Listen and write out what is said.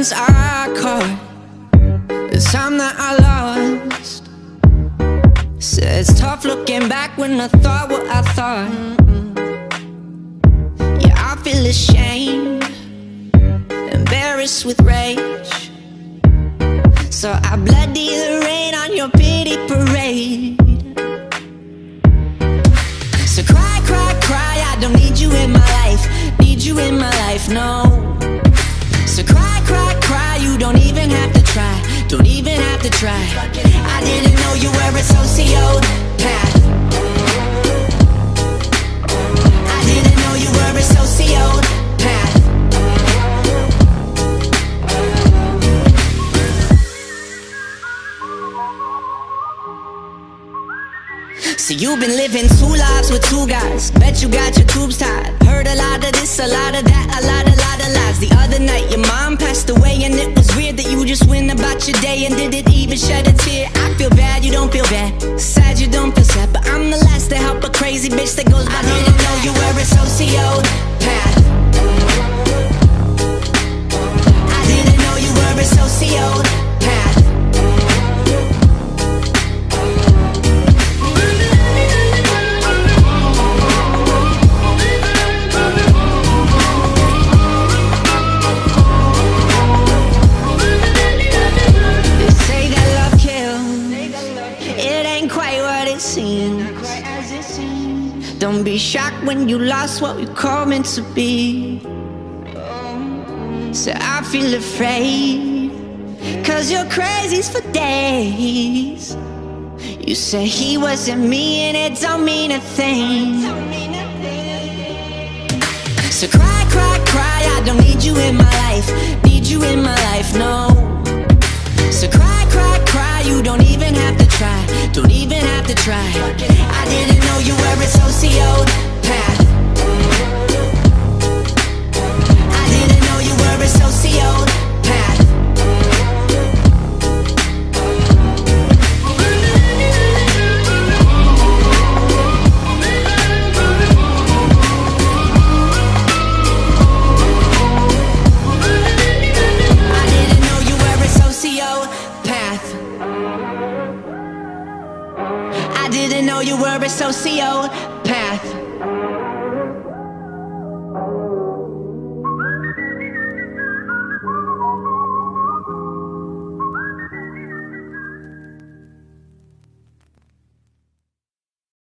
feelings I caught, the time that I lost. Said it's tough looking back when I thought what I thought. Yeah, I feel ashamed, embarrassed with rage, so I bloody the rain on your pity parade. So cry, cry, cry, I don't need you in my life, need you in my life, no. So cry, cry, cry, you don't even have to try, don't even have to try. I didn't know you were a sociopath, I didn't know you were a sociopath. So you've been living two lives with two guys, bet you got your tubes tied. Heard a lot of this, a lot of that, a lot of lies. The other night your mom passed away, and it was weird that you just went about your day and didn't even shed a tear. I feel bad, you don't feel bad, sad, you don't feel sad, but I'm the last to help a crazy bitch that goes by. I didn't know you were a sociopath, I didn't know you were a sociopath. Don't be shocked when you lost what we call meant to be. So I feel afraid, cause you're crazy for days. You say he wasn't me and it don't mean a thing. So cry, cry, cry, I don't need you in my life, need you in my life, no. So cry, cry, cry, you don't even have to try, don't even have to try. I didn't know you were a sociopath, I didn't know you were a sociopath. I didn't know you were a sociopath.